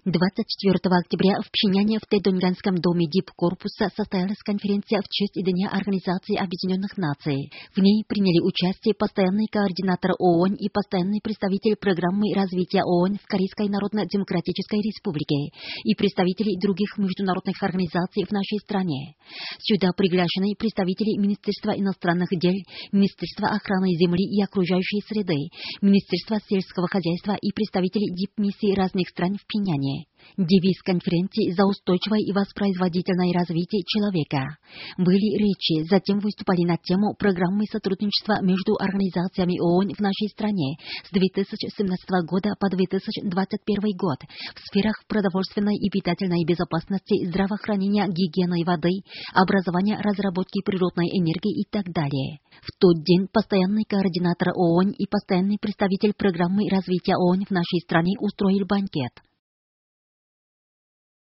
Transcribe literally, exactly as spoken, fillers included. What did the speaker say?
двадцать четвёртого октября в Пхеньяне в Тэдунганском доме дипкорпуса состоялась конференция в честь Дня Организации Объединенных Наций. В ней приняли участие постоянный координатор ООН и постоянный представитель программы развития ООН в Корейской Народно-Демократической Республике и представители других международных организаций в нашей стране. Сюда приглашены представители Министерства иностранных дел, Министерства охраны земли и окружающей среды, Министерства сельского хозяйства и представители дипмиссий разных стран в Пхеньяне. Девиз конференции «За устойчивое и воспроизводительное развитие человека». Были речи, затем выступали на тему программы сотрудничества между организациями ООН в нашей стране с две тысячи семнадцатого года по две тысячи двадцать первый год в сферах продовольственной и питательной безопасности, здравоохранения, гигиены воды, образования, разработки природной энергии и так далее. В тот день постоянный координатор ООН и постоянный представитель программы развития ООН в нашей стране устроил банкет.